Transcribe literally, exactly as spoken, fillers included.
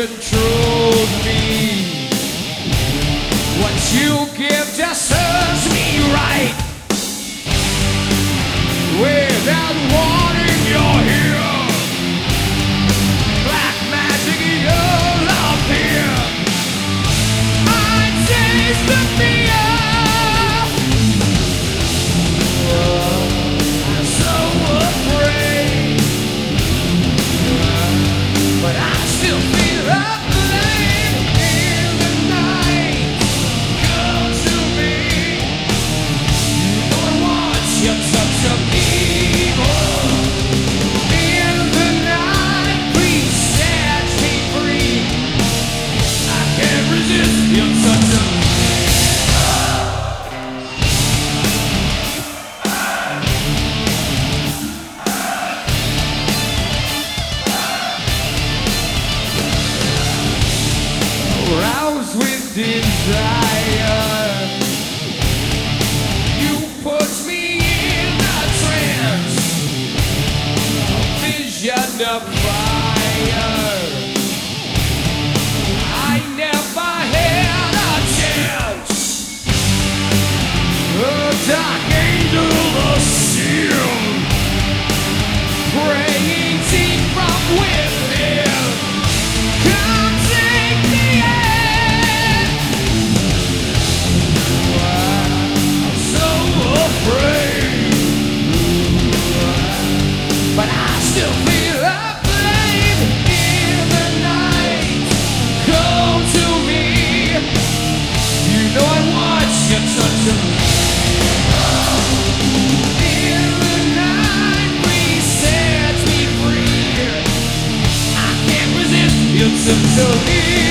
controls me. What you give just serves me right. Without wanting, you're here. Black magic, your love here. I taste the fear. I'm so afraid, but I still feel up late in the night. Come to me. You don't want your touch of evil. In the night, please set me free. I can't resist your touch of roused with desire. You put me in a trance, a vision of fire. I never had a chance. A dark angel of steel, praying deep from within. Come take me in. I'm so afraid, but I still feel up late in the night. Come to me. You know I want your touch of me. In the night, please set me free. I can't resist your touch of me.